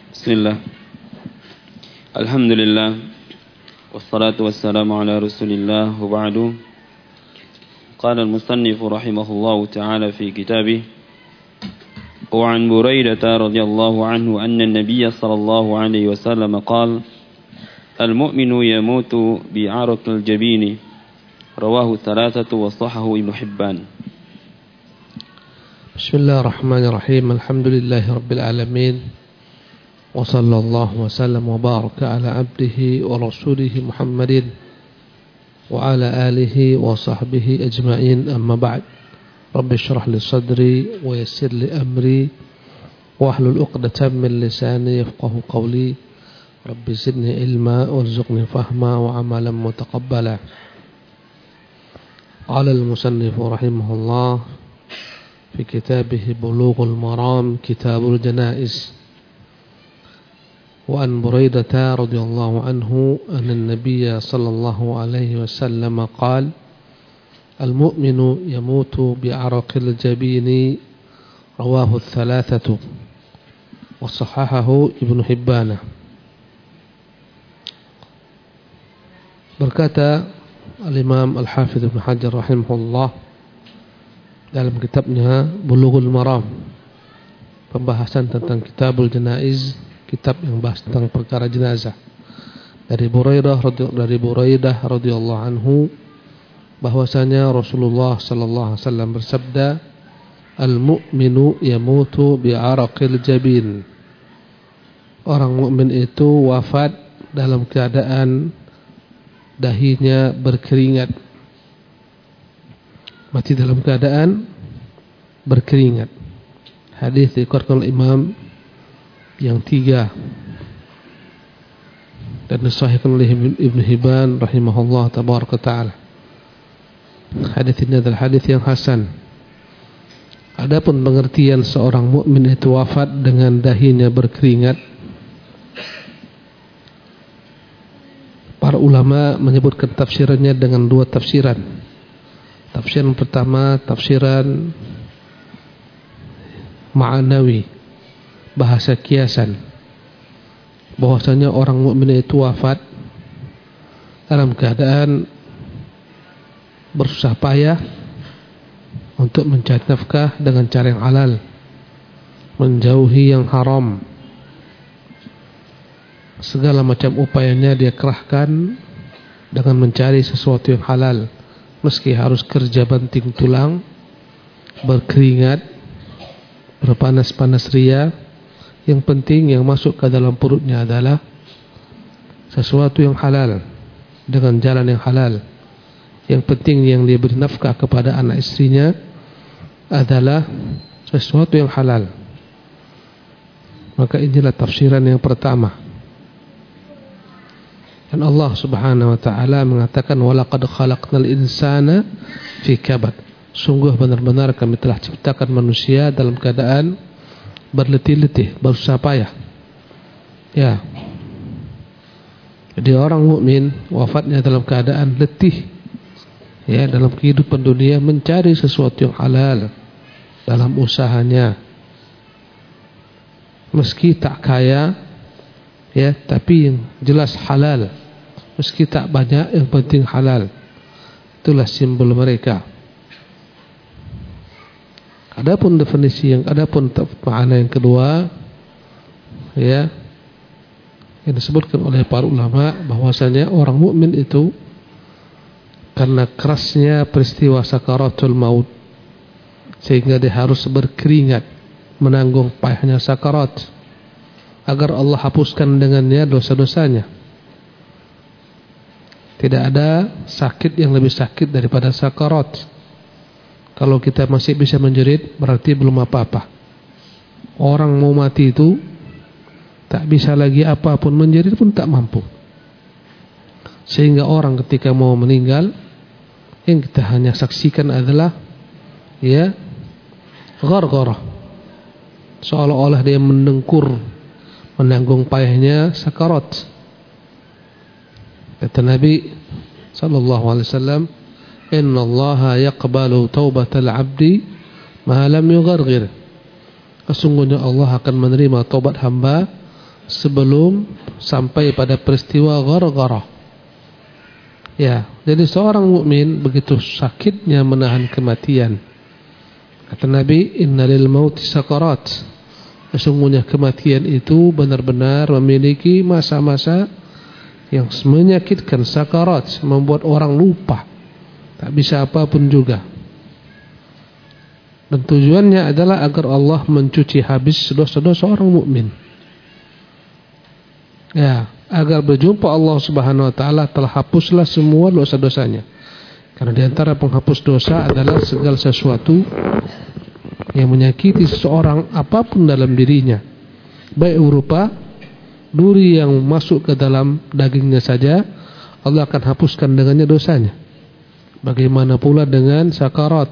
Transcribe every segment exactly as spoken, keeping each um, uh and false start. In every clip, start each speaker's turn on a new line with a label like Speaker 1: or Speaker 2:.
Speaker 1: Bismillah. Alhamdulillah. Wassalatu wassalamu ala Rasulillah wa ba'du. Qala al-musannif rahimahullahu ta'ala fi kitabih wa 'an Buraidah radhiyallahu anhu anna an-nabiy sallallahu alaihi wasallam qala al-mu'minu yamutu bi'araqil jabini rawahu thalathatu wa sahahu Ibnu Hibban.
Speaker 2: Bismillahirrahmanirrahim. Alhamdulillahi rabbil alamin. Wa sallallahu wa sallam wa baraka ala abdihi wa rasulihi Muhammadin wa ala alihi wa sahbihi ajma'in, amma ba'd. Rabbi shrah li sadri wa yassir li amri wa ahlul 'uqdatam min lisani yafqahu qawli. Rabbi zidni ilma warzuqni fahma wa amalan mutaqabbala. Qala al-musannif rahimahullah fi kitabih Bulughul Maram Kitabul Janaiz. وعن بريدة رضي الله عنه أن النبي صلى الله عليه وسلم قال المؤمن يموت بعرق الجبين رواه الثلاثة وصححه ابن حبان. Berkata Al-Imam Al-Hafidh Ibn Hajar rahimahullah dalam kitabnya Bulughul Maram, pembahasan tentang Kitabul Janaiz, kitab yang bahas tentang perkara jenazah, dari Buraidah dari Buraidah radhiyallahu anhu bahwasanya Rasulullah sallallahu alaihi wasallam bersabda, al-mu'minu yamutu bi'araqil jabin. Orang mukmin itu wafat dalam keadaan dahinya berkeringat. Mati dalam keadaan berkeringat. Hadis dikeluarkan oleh Imam yang tiga dan disahihkan oleh Ibnu Hibban rahimahullah tabaraka taala. Hadis ini adalah hadis yang hasan. Adapun pengertian seorang mukmin itu wafat dengan dahinya berkeringat, para ulama menyebutkan tafsirannya dengan dua tafsiran. Tafsiran pertama tafsiran ma'anawi, bahasa kiasan, bahwasanya orang mukmin itu wafat dalam keadaan bersusah payah untuk mencari nafkah dengan cara yang halal, menjauhi yang haram. Segala macam upayanya dia kerahkan dengan mencari sesuatu yang halal, meski harus kerja banting tulang, berkeringat, berpanas-panas ria. Yang penting yang masuk ke dalam perutnya adalah sesuatu yang halal, dengan jalan yang halal. Yang penting yang dia beri nafkah kepada anak istrinya adalah sesuatu yang halal. Maka inilah tafsiran yang pertama. Dan Allah subhanahu wa ta'ala mengatakan, walaqad khalaqnal insana fi kabad. Sungguh benar-benar kami telah ciptakan manusia dalam keadaan berletih-letih, bersusah payah. Ya. Jadi orang mukmin wafatnya dalam keadaan letih, ya, dalam kehidupan dunia mencari sesuatu yang halal dalam usahanya. Meski tak kaya, ya, tapi yang jelas halal. Meski tak banyak, yang penting halal. Itulah simbol mereka. Adapun definisi yang adapun makna yang kedua, ya, yang disebutkan oleh para ulama bahwasanya orang mukmin itu karena kerasnya peristiwa sakaratul maut sehingga dia harus berkeringat menanggung payahnya sakarat agar Allah hapuskan dengannya dosa-dosanya. Tidak ada sakit yang lebih sakit daripada sakarat. Kalau kita masih bisa menjerit, berarti belum apa-apa. Orang mau mati itu tak bisa lagi apapun, menjerit pun tak mampu. Sehingga orang ketika mau meninggal, yang kita hanya saksikan adalah, ya, ghargharah, seolah-olah dia mendengkur, menanggung payahnya sakarat. Kata Nabi sallallahu alaihi wasallam, inna allaha yaqbalu taubatal abdi ma lam yugharghir. Sesungguhnya Allah akan menerima taubat hamba sebelum sampai pada peristiwa ghargharah. Ya, jadi seorang mukmin begitu sakitnya menahan kematian. Kata Nabi, innalil mauti sakarat. Sesungguhnya kematian itu benar-benar memiliki masa-masa yang menyakitkan, sakarat, membuat orang lupa, tak bisa apapun juga. Dan tujuannya adalah agar Allah mencuci habis dosa-dosa orang mukmin. Ya, agar berjumpa Allah Subhanahu wa taala telah hapuslah semua dosa-dosanya. Karena di antara penghapus dosa adalah segala sesuatu yang menyakiti seseorang apapun dalam dirinya, baik berupa duri yang masuk ke dalam dagingnya saja, Allah akan hapuskan dengannya dosanya. Bagaimana pula dengan sakarat?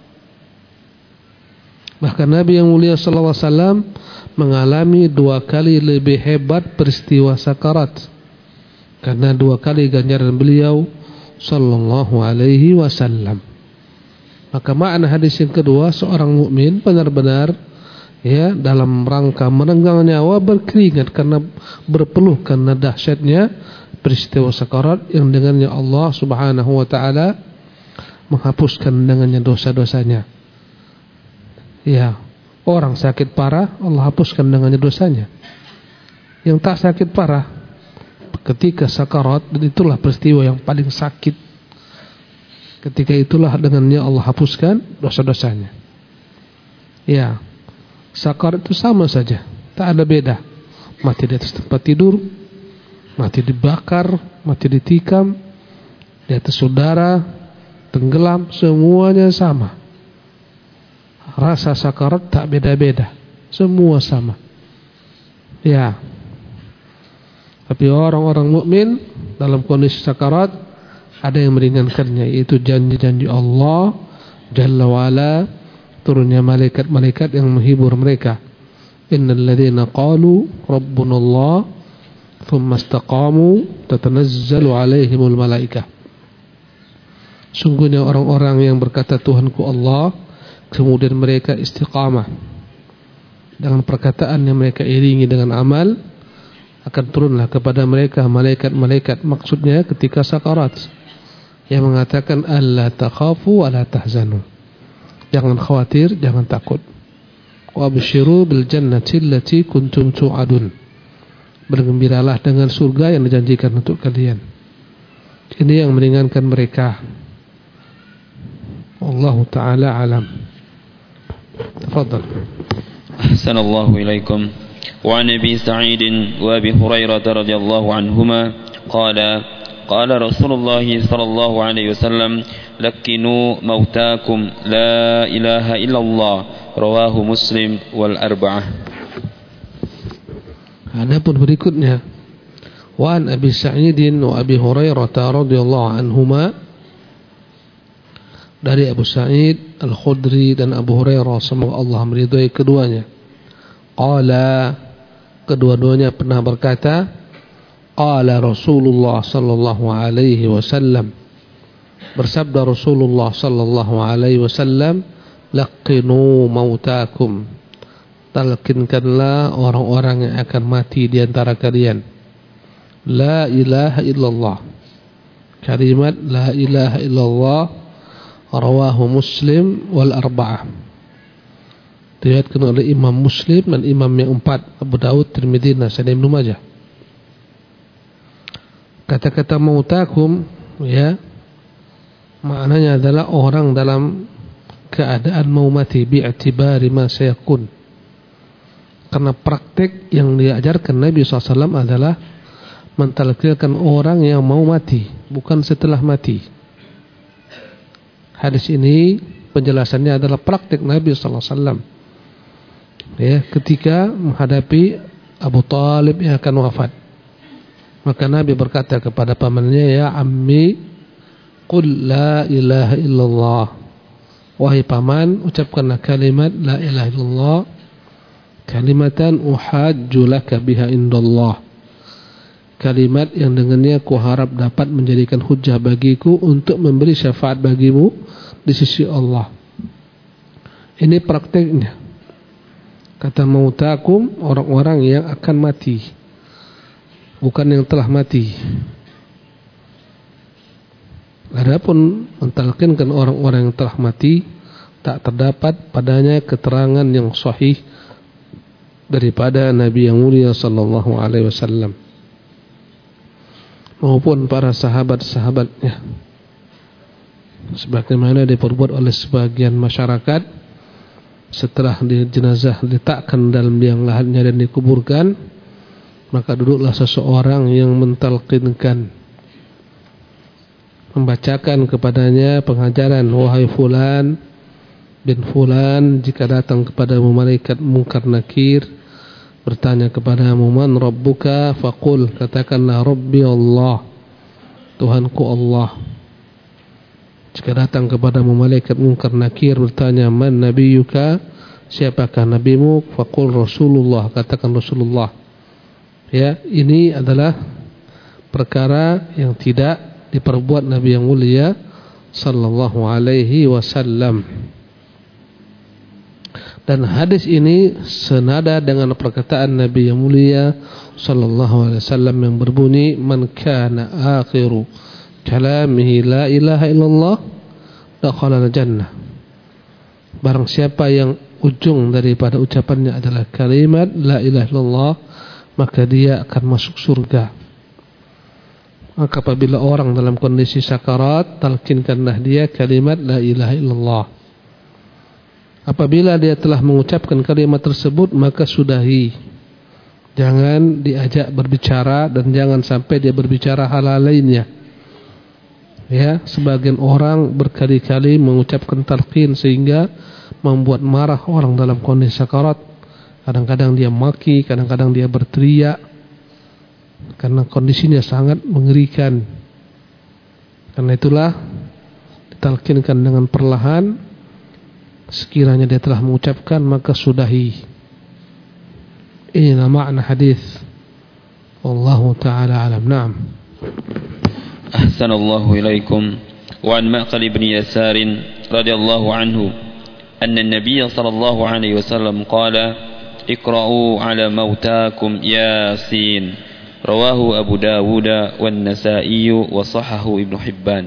Speaker 2: Bahkan Nabi yang mulia sallallahu alaihi wasallam mengalami dua kali lebih hebat peristiwa sakarat, karena dua kali ganjaran beliau sallallahu alaihi wasallam. Maka makna hadis yang kedua, seorang mukmin benar-benar ya dalam rangka merenggang nyawa berkeringat karena berpeluh karena dahsyatnya peristiwa sakarat yang dengannya Allah Subhanahu wa taala menghapuskan dengannya dosa-dosanya. Ya, orang sakit parah Allah hapuskan dengannya dosanya. Yang tak sakit parah ketika sakarat, dan itulah peristiwa yang paling sakit. Ketika itulah dengannya Allah hapuskan dosa-dosanya. Ya, sakarat itu sama saja, tak ada beda. Mati di atas tempat tidur, mati dibakar, mati ditikam, di atas saudara, tenggelam, semuanya sama. Rasa sakarat tak beda-beda, semua sama. Ya. Tapi orang-orang mukmin dalam kondisi sakarat ada yang meringankannya, yaitu janji-janji Allah Jalla wa'ala, turunnya malaikat-malaikat yang menghibur mereka. Innal ladzina qalu rabbuna Allah thumma istaqamu tatanazzalu alaihimul malaikah. Sungguhnya orang-orang yang berkata Tuhanku Allah, kemudian mereka istiqamah dengan perkataan yang mereka iringi dengan amal, akan turunlah kepada mereka malaikat-malaikat, maksudnya ketika sakarat, yang mengatakan alla takhafu wa la tahzanu, jangan khawatir, jangan takut. Wa abshiru bil jannati allati kuntum tu'adun, bergembiralah dengan surga yang dijanjikan untuk kalian. Ini yang meringankan mereka. Allah taala alam. تفضل.
Speaker 1: أحسن الله إليكم. وعن أبي سعيد وأبي هريرة رضي الله عنهما قال قال رسول الله صلى الله عليه وسلم لكنوا موتاكم لا إله إلا الله رواه مسلم والأربعة.
Speaker 2: Adapun berikutnya, وعن أبي سعيد وأبي هريرة رضي الله عنهما, dari Abu Sa'id Al-Khudri dan Abu Hurairah, semoga Allah meridhai keduanya. Qala, kedua-duanya pernah berkata, qala Rasulullah sallallahu alaihi wasallam, bersabda Rasulullah sallallahu alaihi wasallam, laqinu mautakum, talqinkanlah orang-orang yang akan mati di antara kalian, la ilaha illallah, kalimat la ilaha illallah. Rawahu Muslim wal arba'ah, diriwayatkan oleh Imam Muslim dan imam yang empat, Abu Daud, Tirmidzi, Nasai, Ibnu Majah. Kata-kata mautakum, ya, maknanya adalah orang dalam keadaan mau mati, bi'tibari ma sayakun. Karena praktek yang diajarkan Nabi sallallahu alaihi wasallam adalah mentalqinkan orang yang mau mati, bukan setelah mati. Hadis ini penjelasannya adalah praktik Nabi sallallahu alaihi wasallam, ya, ketika menghadapi Abu Talib yang akan wafat. Maka Nabi berkata kepada pamannya, ya ammi, qul la ilaha illallah, wahai paman, ucapkanlah kalimat la ilaha illallah, kalimatan uhajju laka biha indallah, kalimat yang dengannya ku harap dapat menjadikan hujjah bagiku untuk memberi syafaat bagimu di sisi Allah. Ini prakteknya. Kata mautakum, orang-orang yang akan mati. bukan yang telah mati. Adapun mentalkinkan orang-orang yang telah mati, tak terdapat padanya keterangan yang sahih daripada Nabi yang mulia sallallahu alaihi wasallam maupun para sahabat-sahabatnya, sebagaimana diperbuat oleh sebagian masyarakat setelah jenazah diletakkan dalam liang lahatnya dan dikuburkan, maka duduklah seseorang yang mentalkinkan, membacakan kepadanya pengajaran, wahai fulan bin fulan, jika datang kepadamu malaikat munkar nakir bertanya kepadamu, man rabbuka, faqul, katakanlah rabbi Allah, Tuhanku Allah. Jika datang kepadamu malaikat munkar nakir bertanya, man nabiyuka, siapakah nabimu, faqul Rasulullah, katakan Rasulullah. Ya, ini adalah perkara yang tidak diperbuat Nabi yang mulia sallallahu alaihi wasallam. Dan hadis ini senada dengan perkataan Nabi yang mulia sallallahu alaihi wasallam yang berbunyi, man kana akhiru kalamihi la ilaha illallah dakhala al-jannah. Barang siapa yang ujung daripada ucapannya adalah kalimat la ilaha illallah, maka dia akan masuk surga. Maka apabila orang dalam kondisi sakarat, talkinkanlah dia kalimat la ilaha illallah. Apabila dia telah mengucapkan kalimat tersebut, maka sudahi. Jangan diajak berbicara dan jangan sampai dia berbicara hal lainnya. Ya, sebagian orang berkali-kali mengucapkan talqin sehingga membuat marah orang dalam kondisi sakarat. Kadang-kadang dia maki, kadang-kadang dia berteriak, karena kondisinya sangat mengerikan. Karena itulah ditalkinkan dengan perlahan. Sekiranya dia telah mengucapkan, maka sudahi. Inilah makna hadis. Wallahu ta'ala alam. Naam.
Speaker 1: Ahsanallahu ilaikum. Wa an Ma'qal ibn Yasar radhiyallahu anhu anna an-nabiy sallallahu alaihi wasallam qala iqra'u ala mautakum Yasin. Rawahu Abu Dawud wan Nasa'i wa sahahu Ibnu Hibban.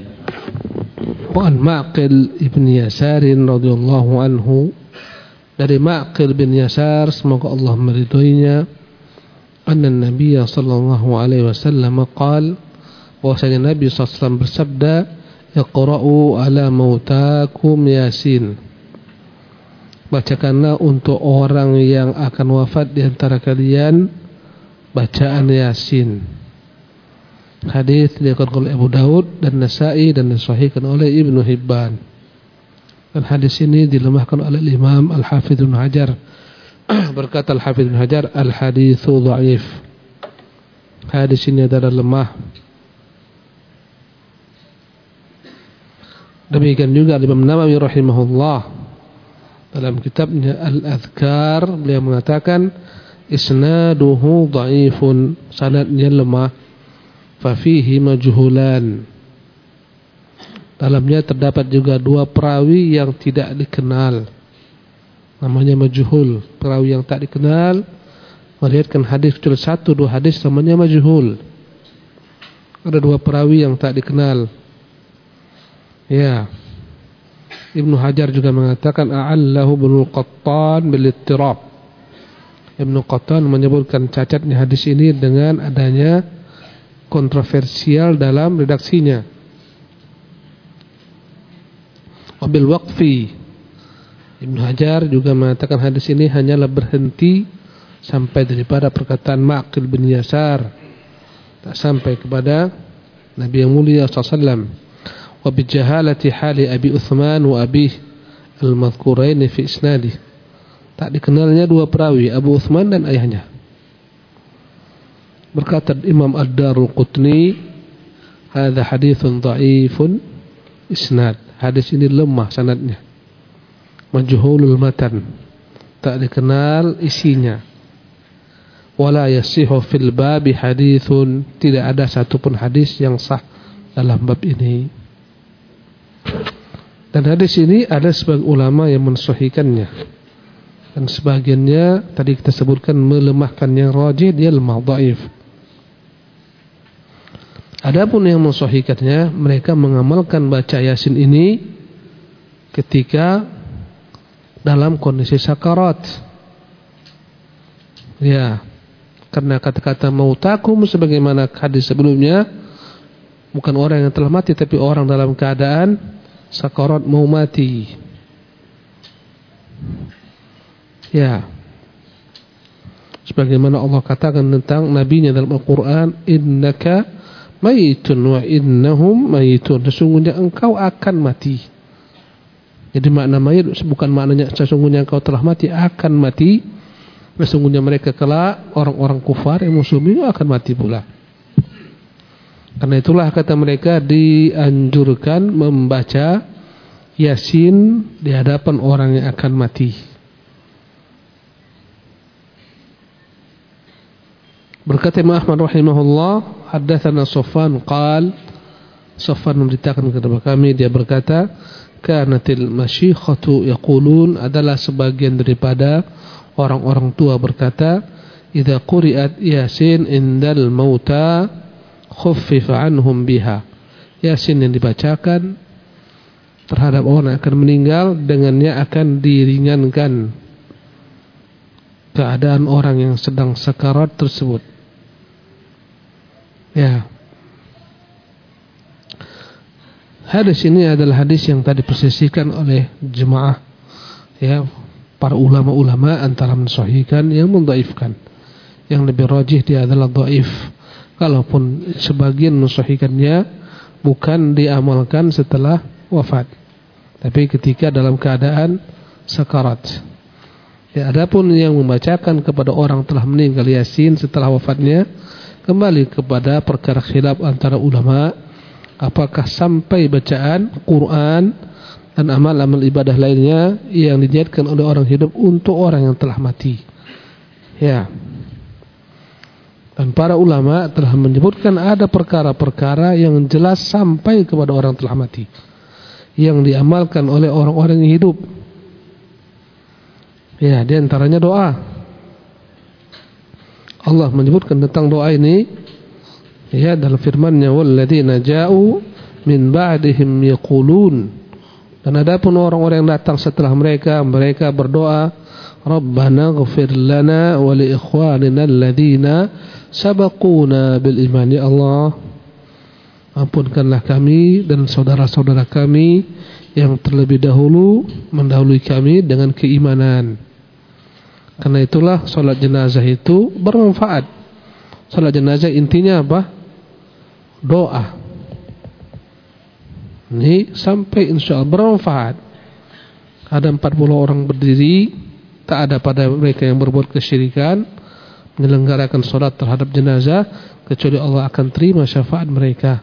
Speaker 2: Wa an Ma'qil ibn Yasar radhiyallahu anhu, dari Ma'qil bin Yasar, semoga Allah meridhoinya, anna Nabi sallallahu alaihi wasallam qala, bahwasanya Nabi sallallahu alaihi wasallam bersabda, iqra'u ala mautakum Yasin. Bacakanlah untuk orang yang akan wafat di antara kalian bacaan Yasin. Hadis diriwayatkan oleh Abu Dawud dan Nasa'i dan disahihkan oleh Ibnu Hibban. Dan hadis ini dilemahkan oleh Imam Al-Hafidz Ibnu Hajar. Berkata Al-Hafidz Ibnu Hajar, al-haditsu dhaif. Hadis ini adalah lemah. Demikian juga Imam Nawawi rahimahullah dalam kitabnya Al-Adhkar, beliau mengatakan isnaduhu dhaifun, sanadnya lemah, fa fihi majhulan, dalamnya terdapat juga dua perawi yang tidak dikenal, namanya majhul. Perawi yang tak dikenal meriwayatkan hadis kecuali satu dua hadis, namanya majhul. Ada dua perawi yang tak dikenal. Ya, Ibnu Hajar juga mengatakan a'allahu Ibnu Qattan bil ittirab. Ibnu Qattan menyebutkan cacatnya hadis ini dengan adanya kontroversial dalam redaksinya. Wabil waqfi, Ibnu Hajar juga mengatakan hadis ini hanyalah berhenti sampai daripada perkataan Ma'qil bin Yasar, tak sampai kepada Nabi yang mulia sallallahu alaihi wasallam. Wa bi jahalati hali Abi Utsman wa Abi al-madhkurain fi isnadih, tak dikenalnya dua perawi, Abu Utsman dan ayahnya. Berkata Imam Ad-Darqutni, hadza haditsun dhaifun isnad, hadis ini lemah sanadnya, majhulul matan, tak dikenal isinya. Wala yasihu fil babi hadithun, tidak ada satupun hadis yang sah dalam bab ini. Dan hadis ini ada sebagian ulama yang mensahihkannya, dan sebagiannya tadi kita sebutkan melemahkan, yang rajih dia lemah, dhaif. Adapun yang mensahihkannya, mereka mengamalkan baca Yasin ini ketika dalam kondisi sakarat. Ya, karena kata-kata mautakum sebagaimana hadis sebelumnya, bukan orang yang telah mati, tapi orang dalam keadaan sakarat mau mati. Ya, sebagaimana Allah katakan tentang nabinya dalam Al-Quran, innaka mayitun wa innahum mayitun, sesungguhnya engkau akan mati. Jadi makna mayit bukan maknanya sesungguhnya engkau telah mati, akan mati. Sesungguhnya mereka kelak orang-orang kufar yang muslimin akan mati pula. Karena itulah kata mereka dianjurkan membaca Yasin di hadapan orang yang akan mati. Berkata Imam Ahmad rahimahullah, haddatsana Sufyan qal, Sufyan memberitakan kepada kami, dia berkata, kanatil masyikhatu yaqulun, adalah sebagian daripada orang-orang tua berkata, idza quri'at Yasin indal mauta khuffifa anhum biha. Yasin yang dibacakan terhadap orang yang akan meninggal, dengannya akan diringankan keadaan orang yang sedang sakarat tersebut. Ya. Hadis ini adalah hadis yang tadi persisikan oleh jemaah, ya, para ulama-ulama antara mensahihkan yang mendhaifkan. Yang lebih rajih dia adalah dhaif. Kalaupun sebagian mensahihkannya bukan diamalkan setelah wafat, tapi ketika dalam keadaan sakarat. Ya, adapun yang membacakan kepada orang telah meninggal Yasin setelah wafatnya, kembali kepada perkara khilaf antara ulama, apakah sampai bacaan Quran dan amal-amal ibadah lainnya yang diniatkan oleh orang hidup untuk orang yang telah mati. Ya. Dan para ulama telah menyebutkan ada perkara-perkara yang jelas sampai kepada orang telah mati, yang diamalkan oleh orang-orang yang hidup. Ya, di antaranya doa. Allah menyebutkan tentang doa ini, ya, dalam firman-Nya, walladzina ja'u min ba'dihim yaqulun. Dan adapun orang-orang yang datang setelah mereka, mereka berdoa, Rabbana ighfir lana wa li ikhwanina alladzina sabaquna bil iman. Ya Allah, ampunkanlah kami dan saudara-saudara kami yang terlebih dahulu mendahului kami dengan keimanan. Karena itulah salat jenazah itu bermanfaat. Salat jenazah intinya apa? Doa. Ini sampai insya Allah bermanfaat. Ada empat puluh orang berdiri, tak ada pada mereka yang berbuat kesyirikan, menyelenggarakan salat terhadap jenazah, kecuali Allah akan terima syafaat mereka.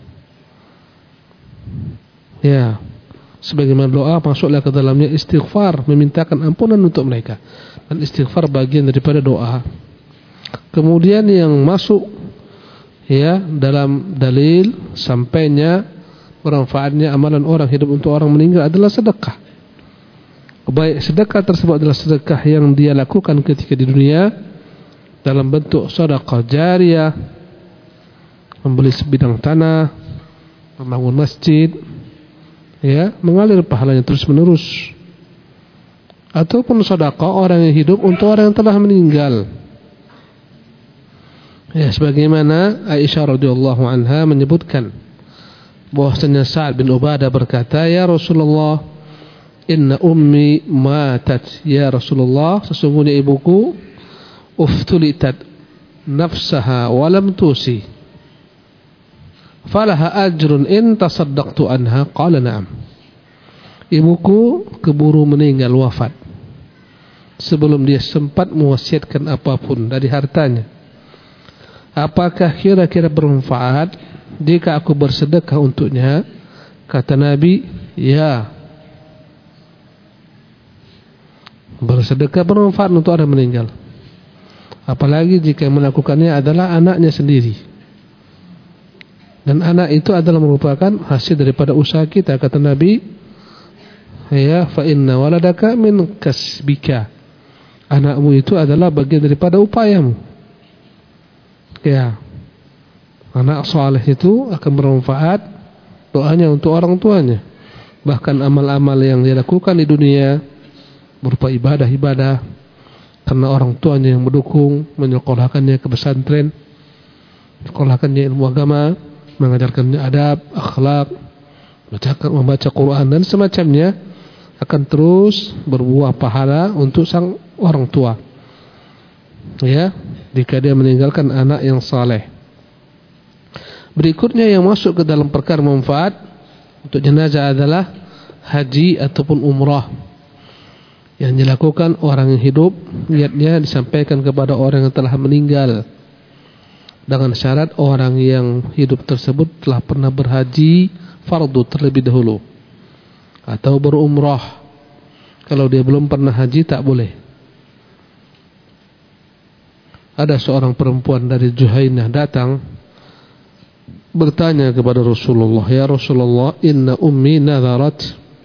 Speaker 2: Ya, sebagaimana doa masuklah ke dalamnya istighfar, memintakan ampunan untuk mereka. Dan istighfar bagian daripada doa. Kemudian yang masuk, ya, dalam dalil sampainya bermanfaatnya amalan orang hidup untuk orang meninggal adalah sedekah. Baik sedekah tersebut adalah sedekah yang dia lakukan ketika di dunia dalam bentuk sedekah jariyah, membeli sebidang tanah, membangun masjid, ya, mengalir pahalanya terus menerus. Ataupun sedekah orang yang hidup untuk orang yang telah meninggal. Ya, sebagaimana Aisyah radhiyallahu anha menyebutkan bahwasanya Sa'ad bin Ubadah berkata, ya Rasulullah, inna ummi matat. Ya Rasulullah, sesungguhnya ibuku uftulitat nafsaha walam tusi, falaha ajrun in tasaddaqtu anha. Qala na'am. Ibuku keburu meninggal, wafat, sebelum dia sempat mewasiatkan apapun dari hartanya. Apakah kira-kira bermanfaat jika aku bersedekah untuknya? Kata Nabi, ya, bersedekah bermanfaat untuk orang meninggal. Apalagi jika melakukannya adalah anaknya sendiri, dan anak itu adalah merupakan hasil daripada usaha kita. Kata Nabi, ya, fa inna waladaka min kasbika. Anakmu itu adalah bagian daripada upayamu. Ya. Anak soleh itu akan bermanfaat doanya untuk orang tuanya. Bahkan amal-amal yang dia lakukan di dunia berupa ibadah-ibadah karena orang tuanya yang mendukung, menyekolahkannya ke pesantren, menyekolahkannya ilmu agama, mengajarkannya adab, akhlak, membaca Quran dan semacamnya, akan terus berbuah pahala untuk sang orang tua. Ya, jika dia meninggalkan anak yang saleh. Berikutnya yang masuk ke dalam perkara manfaat untuk jenazah adalah haji ataupun umrah yang dilakukan orang yang hidup, niatnya disampaikan kepada orang yang telah meninggal dengan syarat orang yang hidup tersebut telah pernah berhaji fardu terlebih dahulu atau berumrah. Kalau dia belum pernah haji tak boleh. Ada seorang perempuan dari Juhainah datang bertanya kepada Rasulullah, "Ya Rasulullah, inna ummi nadharat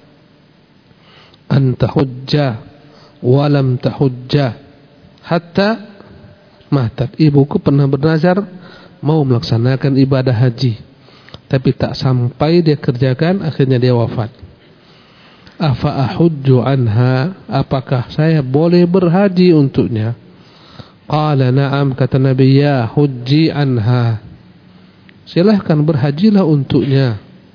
Speaker 2: an tahujja wa lam tahujja hatta matat." Ibuku pernah bernazar mau melaksanakan ibadah haji, tapi tak sampai dia kerjakan, akhirnya dia wafat. Afa ahujju anha, apakah saya boleh berhaji untuknya? Qala na'am, kata Nabi, ya hujji anha, silahkan berhajilah untuknya.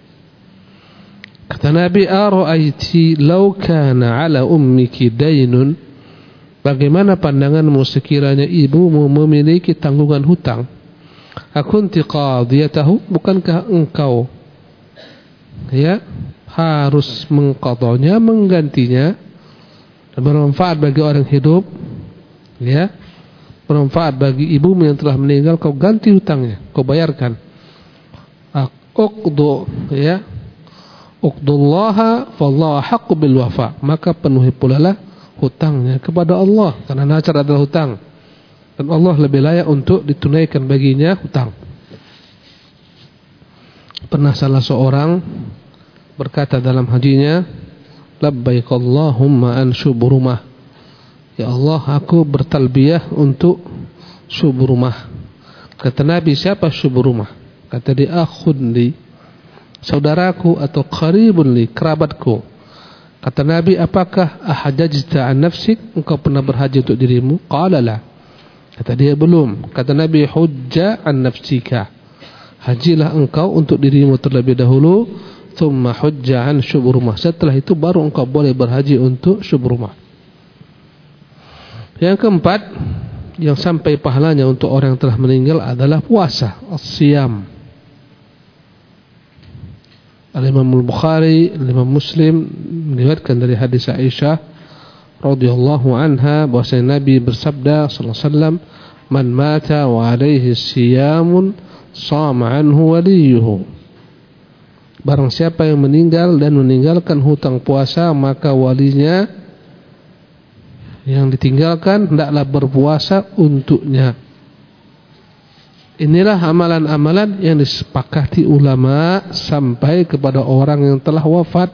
Speaker 2: Kata Nabi, ara'aiti law kana ala ummiki daynun, bagaimana pandanganmu sekiranya ibumu memiliki tanggungan hutang? Akunti qadiyatahu, bukankah engkau ya harus mengqadanya, menggantinya? Bermanfaat bagi orang hidup, ya, bermanfaat bagi ibumu yang telah meninggal, kau ganti hutangnya, kau bayarkan. Uqdu, ya, uqdullaha fallahu haqqu bil wafa, maka penuhi pula lah hutangnya kepada Allah, karena nazar adalah hutang dan Allah lebih layak untuk ditunaikan baginya hutang. Pernah salah seorang berkata dalam hajinya, labbaik Allahumma an syuburumah, ya Allah, aku bertalbiyah untuk syuburumah. Kata Nabi, siapa syuburumah? Kata dia, akhun li, saudaraku atau qaribun li, kerabatku. Kata Nabi, apakah ahajajta an nafsik, engkau pernah berhaji untuk dirimu? Qala la, kata dia, belum. Kata Nabi, hujja an nafsika, hajilah engkau untuk dirimu terlebih dahulu, thumma hujja an syuburumah, setelah itu baru engkau boleh berhaji untuk syuburumah. Yang keempat, yang sampai pahalanya untuk orang yang telah meninggal adalah puasa, as-siyam. Al-Imam Al-Bukhari, Al-Imam Muslim meriwayatkan dari hadis Aisyah radhiyallahu anha bahwasanya Nabi bersabda sallallahu alaihi wasallam, man mata wa alaihi siyamun shama anhu waliyuhu, barang siapa yang meninggal dan meninggalkan hutang puasa, maka walinya yang ditinggalkan hendaklah berpuasa untuknya. Inilah amalan-amalan yang disepakati ulama sampai kepada orang yang telah wafat,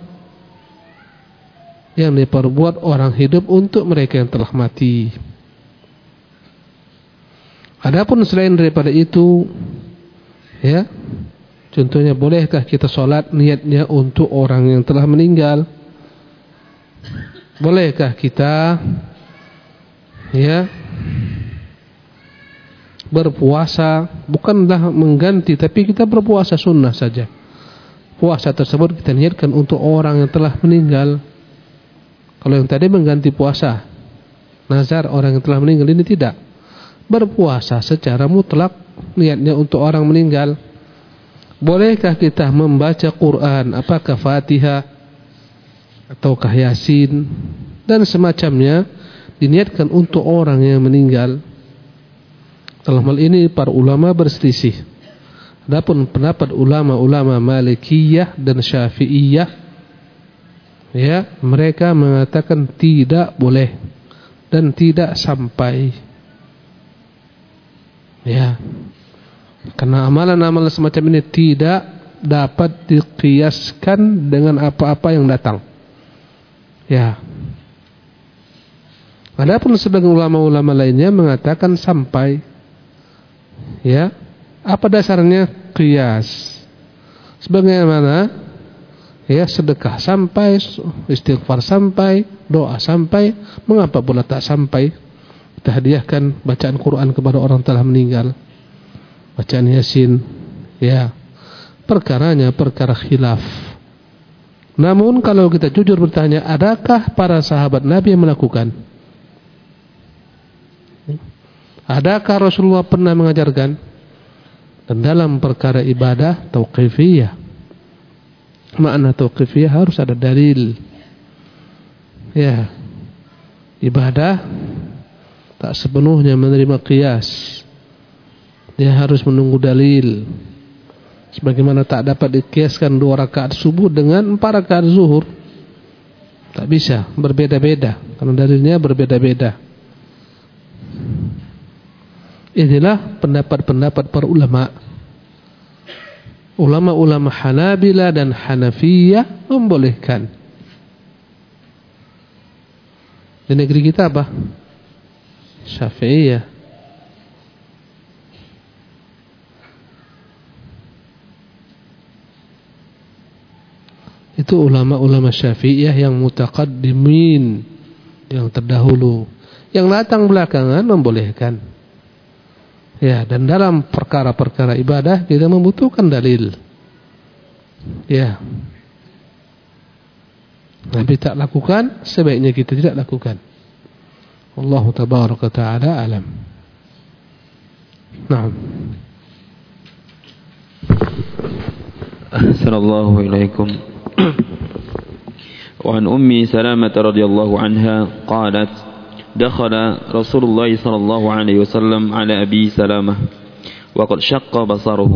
Speaker 2: yang diperbuat orang hidup untuk mereka yang telah mati. Adapun selain daripada itu, ya, contohnya, bolehkah kita sholat niatnya untuk orang yang telah meninggal? Bolehkah kita ya berpuasa, bukanlah mengganti, tapi kita berpuasa sunnah saja. Puasa tersebut kita niatkan untuk orang yang telah meninggal. Kalau yang tadi mengganti puasa nazar orang yang telah meninggal, ini tidak. Berpuasa secara mutlak niatnya untuk orang meninggal. Bolehkah kita membaca Quran, apakah Fatihah ataukah Yasin dan semacamnya, diniatkan untuk orang yang meninggal? Dalam hal ini para ulama berselisih. Adapun pendapat ulama-ulama Malikiyah dan Syafi'iyah, ya, mereka mengatakan tidak boleh dan tidak sampai. Ya, karena amalan-amalan semacam ini tidak dapat dikiaskan dengan apa-apa yang datang. Ya. Adapun sebagian ulama-ulama lainnya mengatakan sampai. Ya, Apa dasarnya? Qiyas. Sebagaimana ya sedekah sampai, istighfar sampai, doa sampai, mengapa pula tak sampai? Kita hadiahkan bacaan Quran kepada orang telah meninggal, bacaan Yasin, ya, perkaranya perkara khilaf. Namun kalau kita jujur bertanya, adakah para sahabat Nabi yang melakukan? Adakah Rasulullah pernah mengajarkan? Dan dalam perkara ibadah tauqifiyah, makna tauqifiyah harus ada dalil. Ya, ibadah tak sepenuhnya menerima qiyas, dia harus menunggu dalil. Sebagaimana tak dapat dikiaskan dua rakaat subuh dengan empat rakaat zuhur, tak bisa, berbeda-beda karena dalilnya berbeda-beda. Inilah pendapat-pendapat para ulama. Ulama-ulama Hanabila dan Hanafiyah membolehkan. Di negeri kita apa? Syafi'iyah. Itu ulama-ulama Syafi'iyah yang mutaqaddimin, yang terdahulu. Yang datang belakangan membolehkan. Ya, dan dalam perkara-perkara ibadah kita membutuhkan dalil. Ya. Nabi tak lakukan, sebaiknya kita tidak lakukan. Wallahu tabaraka ta'ala alam. Naam.
Speaker 1: Assalamualaikum warahmatullahi wabarakatuh. وعن أم سلامة رضي الله عنها قالت: دخل رسول الله صلى الله عليه وسلم على أبي سلامة وقد شق بصره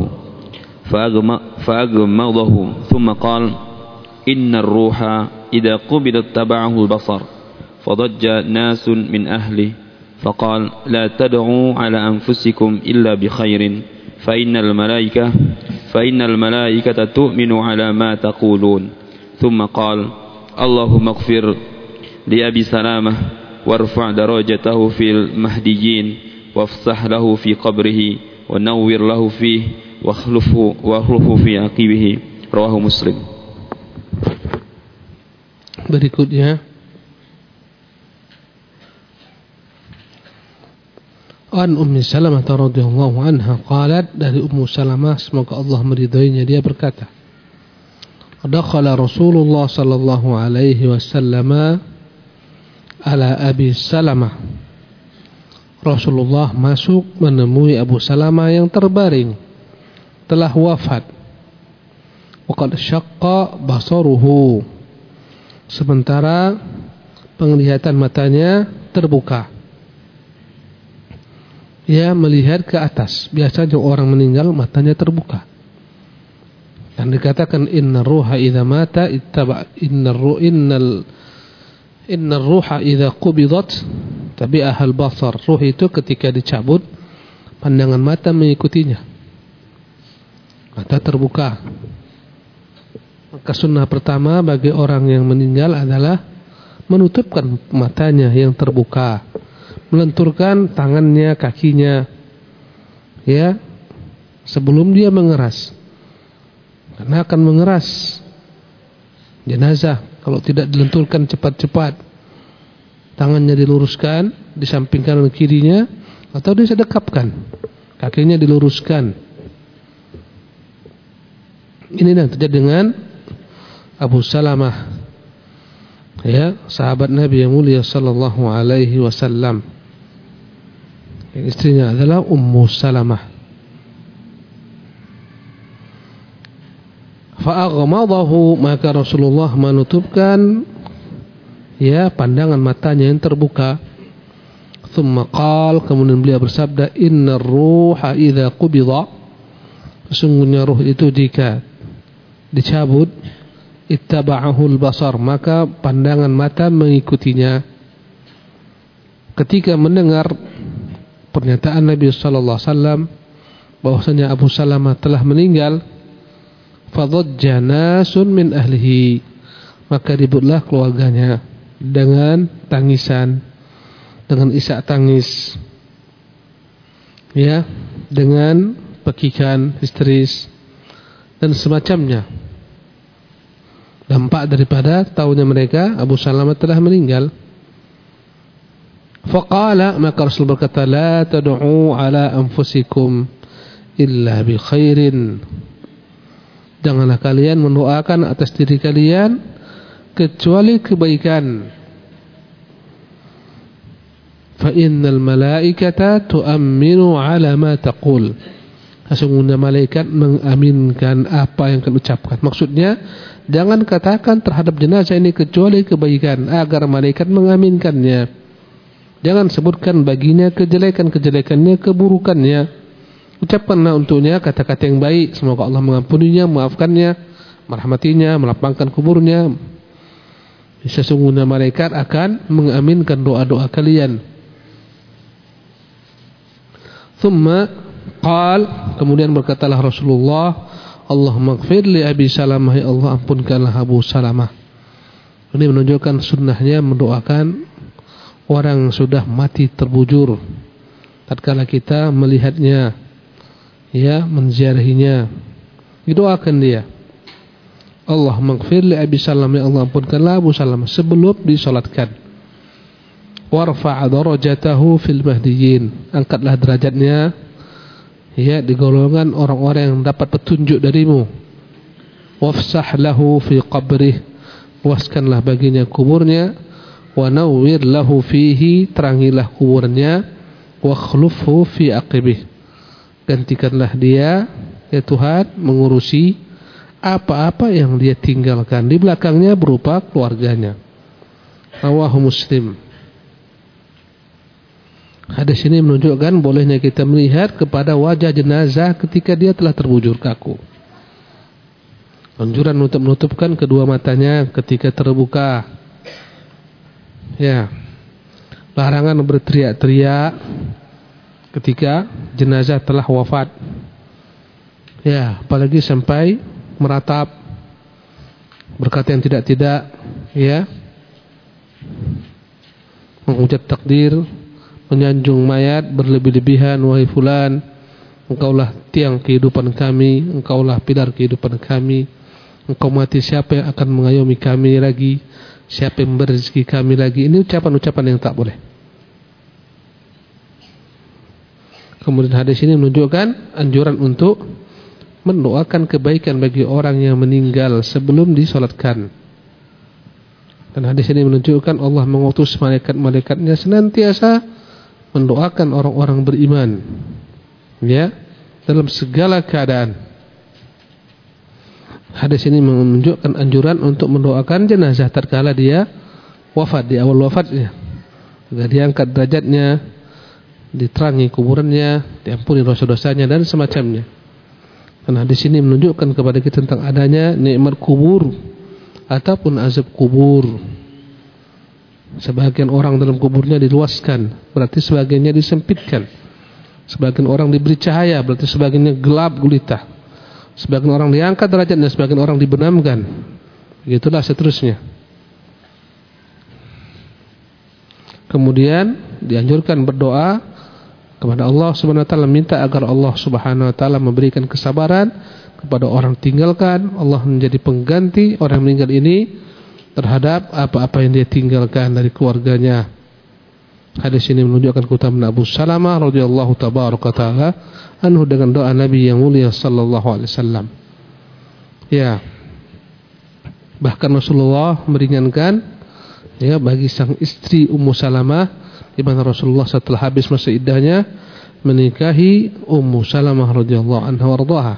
Speaker 1: فأغمضه ثم قال: إن الروح إذا قبض اتبعه البصر. فضج ناس من أهله فقال: لا تدعوا على أنفسكم إلا بخير فإن الملائكة فإن الملائكة تؤمن على ما تقولون. ثم قال: اللهم اغفر لأبي سلامة وارفع درجته في المهديين وافسح له في قبره ونور له فيه واخلفه واخلفه في عقبه. رواه مسلم.
Speaker 2: Berikutnya An Ummi Salamah radhiyallahu anha qalat, dari Ummu Salamah semoga Allah meridainya, dia berkata, dakhala Rasulullah sallallahu alaihi wasallam ala Abi Salamah. Rasulullah masuk menemui Abu Salamah yang terbaring, telah wafat. Waqad syaqqa basaruhu, sementara penglihatan matanya terbuka. Ia melihat ke atas. Biasanya orang meninggal matanya terbuka. Dan dikatakan inna ruha idza mata ittaba innar ru innal innar ruha idza qubidat tabi'aha al-basar. Ruh itu ketika dicabut pandangan mata mengikutinya. Mata terbuka. Maka sunnah pertama bagi orang yang meninggal adalah menutupkan matanya yang terbuka, melenturkan tangannya, kakinya, ya, sebelum dia mengeras. Karena akan mengeras jenazah kalau tidak dilenturkan cepat-cepat. Tangannya diluruskan di samping kanan kirinya, atau disedekapkan, kakinya diluruskan. Ini yang terjadi dengan Abu Salamah, ya, sahabat Nabi yang mulia sallallahu alaihi wasallam. Istrinya adalah Ummu Salamah. Fa'aghmadahu, maka Rasulullah menutupkan, ya, pandangan matanya yang terbuka. Thumma qala, kemudian beliau bersabda, innar ruha idza qubida, sesungguhnya ruh itu jika dicabut, ittaba'ahul basar, maka pandangan mata mengikutinya. Ketika mendengar pernyataan Nabi sallallahu alaihi wasallam bahwasanya Abu Salamah telah meninggal, fadajja nasun min ahlihi, maka ributlah keluarganya dengan tangisan, dengan isak tangis, ya, dengan pekikan, histeris dan semacamnya. Dampak daripada tahunya mereka Abu Salamah telah meninggal. Faqala, maka Rasul berkata, la tad'u ala anfusikum illa bi khairin. Janganlah kalian mendoakan atas diri kalian kecuali kebaikan. Fa innal malaikata tu'minu ala ma taqul. Sesungguhnya malaikat mengaminkan apa yang kalian ucapkan. Maksudnya, jangan katakan terhadap jenazah ini kecuali kebaikan agar malaikat mengaminkannya. Jangan sebutkan baginya kejelekan-kejelekannya, keburukannya. Ucapkanlah untuknya kata-kata yang baik. Semoga Allah mengampuninya, memaafkannya, merahmatinya, melapangkan kuburnya. Sesungguhnya malaikat akan mengaminkan doa-doa kalian. Thumma qal, kemudian berkatalah Rasulullah, Allahumma ighfir li Abi Salamah, ya Allah ampunkanlah Abu Salamah. Ini menunjukkan sunnahnya mendoakan orang sudah mati terbujur. Tatkala kita melihatnya, ya, menziarahinya, didoakan dia. Allahumma ighfir li Abi Salamah, ya Allah ampunkanlah Abu Salamah sebelum disolatkan. Warfa' darajatahu fil mahdiyyin, angkatlah derajatnya, ya, di golongan orang-orang yang dapat petunjuk darimu. Wafsah lahu fi qabrih, luaskanlah baginya kuburnya. Wa nawwir lahu fihi, terangilah kuburnya. Wa khlufhu fi aqibih, gantikanlah dia, ya Tuhan, mengurusi apa-apa yang dia tinggalkan di belakangnya berupa keluarganya. Rawahu Muslim. Hadis ini menunjukkan bolehnya kita melihat kepada wajah jenazah ketika dia telah terbujur kaku. Anjuran untuk menutupkan kedua matanya ketika terbuka. Ya. Larangan berteriak-teriak ketika jenazah telah wafat. Ya, apalagi sampai meratap, berkata yang tidak-tidak, ya, mengucap takdir, menyanjung mayat berlebih-lebihan. Wahai fulan, engkaulah tiang kehidupan kami, engkaulah pilar kehidupan kami. Engkau mati, siapa yang akan mengayomi kami lagi? Siapa yang memberi rezeki kami lagi? Ini ucapan-ucapan yang tak boleh. Kemudian hadis ini menunjukkan anjuran untuk mendoakan kebaikan bagi orang yang meninggal sebelum disolatkan. Dan hadis ini menunjukkan Allah mengutus malaikat-malaikatnya senantiasa mendoakan orang-orang beriman, ya, dalam segala keadaan. Hadis ini menunjukkan anjuran untuk mendoakan jenazah tatkala dia wafat, di awal wafatnya, agar diangkat derajatnya, diterangi kuburannya, diampuni dosa-dosanya dan semacamnya. Dan hadis ini menunjukkan kepada kita tentang adanya nikmat kubur ataupun azab kubur. Sebagian orang dalam kuburnya diluaskan, berarti sebagiannya disempitkan. Sebagian orang diberi cahaya, berarti sebagiannya gelap gulita. Sebagian orang diangkat derajatnya, sebagian orang dibenamkan. Begitulah seterusnya. Kemudian dianjurkan berdoa kepada Allah Subhanahu wa taala, minta agar Allah Subhanahu wa taala memberikan kesabaran kepada orang tinggalkan. Allah menjadi pengganti orang meninggal ini terhadap apa-apa yang dia tinggalkan dari keluarganya. Hadis ini menunjukkan keutamaan Abu Salamah radhiyallahu tabaraka taala anhu dengan doa Nabi yang mulia sallallahu alaihi wasallam. Ya. Bahkan Rasulullah meringankan, ya, bagi sang istri Ummu Salamah, di mana Rasulullah setelah habis masa iddahnya menikahi Ummu Salamah radhiyallahu anha warḍaha.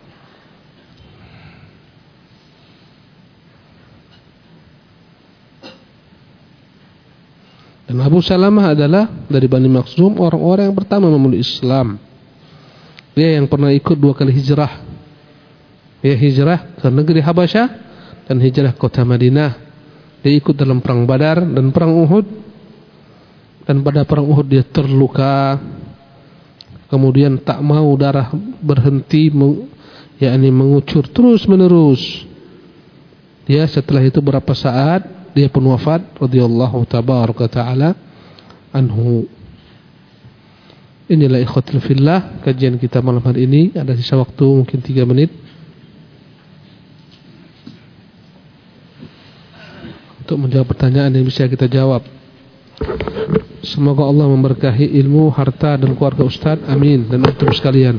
Speaker 2: Dan Abu Salamah adalah dari Bani Makhzum, orang-orang yang pertama memeluk Islam. Dia yang pernah ikut dua kali hijrah. Dia hijrah ke negeri Habasyah dan hijrah kota Madinah. Dia ikut dalam perang Badar dan perang Uhud. Dan pada perang Uhud dia terluka. Kemudian tak mau darah berhenti, yakni mengucur terus menerus. Dia setelah itu berapa saat dia pun wafat radhiyallahu tabaraka taala anhu. Inilah ikhwatul fillah kajian kita malam hari ini. Ada sisa waktu mungkin tiga menit untuk menjawab pertanyaan yang bisa kita jawab. Semoga Allah memberkahi ilmu, harta dan keluarga Ustaz. Amin. Dan untuk sekalian,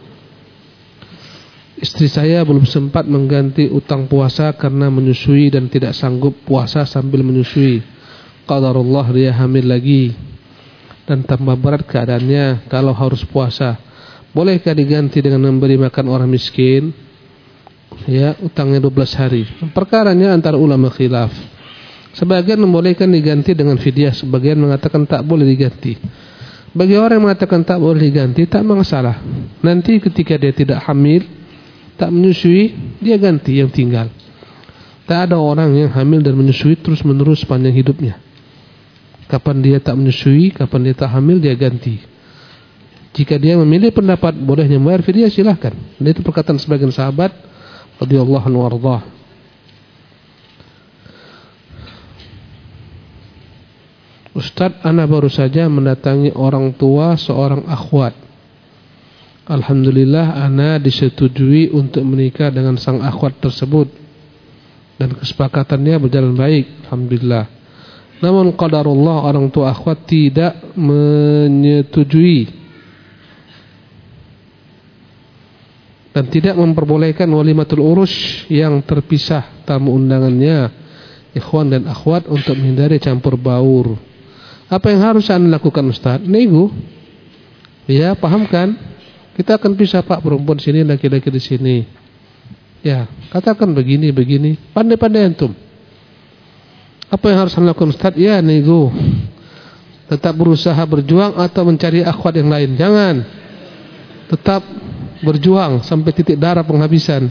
Speaker 2: istri saya belum sempat mengganti utang puasa karena menyusui dan tidak sanggup puasa sambil menyusui. Qadarullah dia hamil lagi dan tambah berat keadaannya kalau harus puasa. Bolehkah diganti dengan memberi makan orang miskin? Ya, utangnya dua belas hari. Perkaranya antara ulama khilaf. Sebagian membolehkan diganti dengan fidyah, sebagian mengatakan tak boleh diganti. Bagi orang yang mengatakan tak boleh diganti, tak masalah. Nanti ketika dia tidak hamil, tak menyusui, dia ganti yang tinggal. Tak ada orang yang hamil dan menyusui terus menerus sepanjang hidupnya. Kapan dia tak menyusui, kapan dia tak hamil, dia ganti. Jika dia memilih pendapat bolehnya membayar fidyah, silahkan. Dan itu perkataan sebagian sahabat radhiyallahu anhu warḍah. Ustaz, ana baru saja mendatangi orang tua seorang akhwat. Alhamdulillah ana disetujui untuk menikah dengan sang akhwat tersebut dan kesepakatannya berjalan baik, alhamdulillah. Namun qadarullah orang tua akhwat tidak menyetujui dan tidak memperbolehkan walimatul urus yang terpisah tamu undangannya, ikhwan dan akhwat, untuk menghindari campur baur. Apa yang harus Anda lakukan, Ustaz? Nego. Ya, pahamkan. Kita akan pisah, Pak, perempuan sini, laki-laki di sini. Ya, katakan begini, begini. Pandai-pandai antum. Apa yang harus Anda lakukan, Ustaz? Ya, nego. Tetap berusaha berjuang atau mencari akhwat yang lain. Jangan. Tetap berjuang sampai titik darah penghabisan.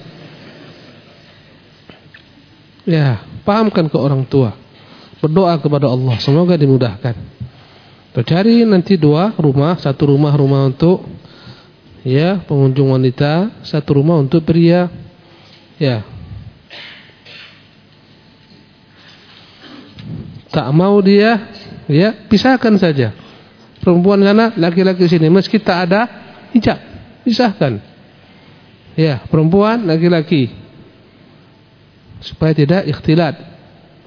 Speaker 2: Ya, pahamkan ke orang tua. Berdoa kepada Allah, semoga dimudahkan. Cari nanti dua rumah, satu rumah rumah untuk ya pengunjung wanita, satu rumah untuk pria. Ya. Tak mau dia, ya pisahkan saja. Perempuan sana, laki-laki sini. Meski tak ada hijab, pisahkan. Ya, perempuan, laki-laki, supaya tidak ikhtilat.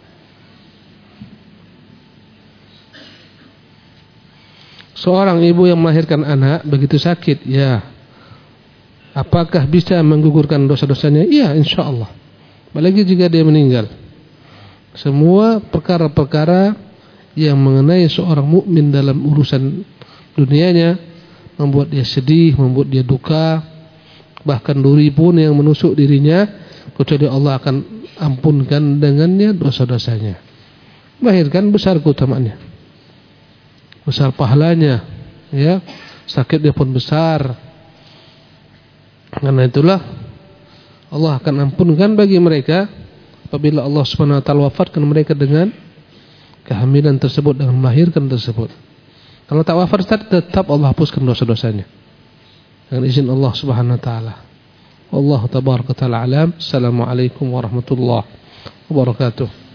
Speaker 2: Seorang ibu yang melahirkan anak begitu sakit, ya, apakah bisa menggugurkan dosa-dosanya? Iya, insya Allah. Apalagi jika dia meninggal. Semua perkara-perkara yang mengenai seorang mukmin dalam urusan dunianya membuat dia sedih, membuat dia duka, bahkan duri pun yang menusuk dirinya, kecuali Allah akan ampunkan dengannya dosa-dosanya. Melahirkan besar keutamaannya, besar pahalanya, ya, sakit dia pun besar. Karena itulah Allah akan ampunkan bagi mereka apabila Allah subhanahu wa taala wafatkan mereka dengan kehamilan tersebut, dengan melahirkan tersebut. Kalau tak wafat, tetap Allah hapuskan dosa-dosanya dengan izin Allah subhanahu wa taala. Allah tabaraka taala alam. Assalamualaikum warahmatullahi wabarakatuh.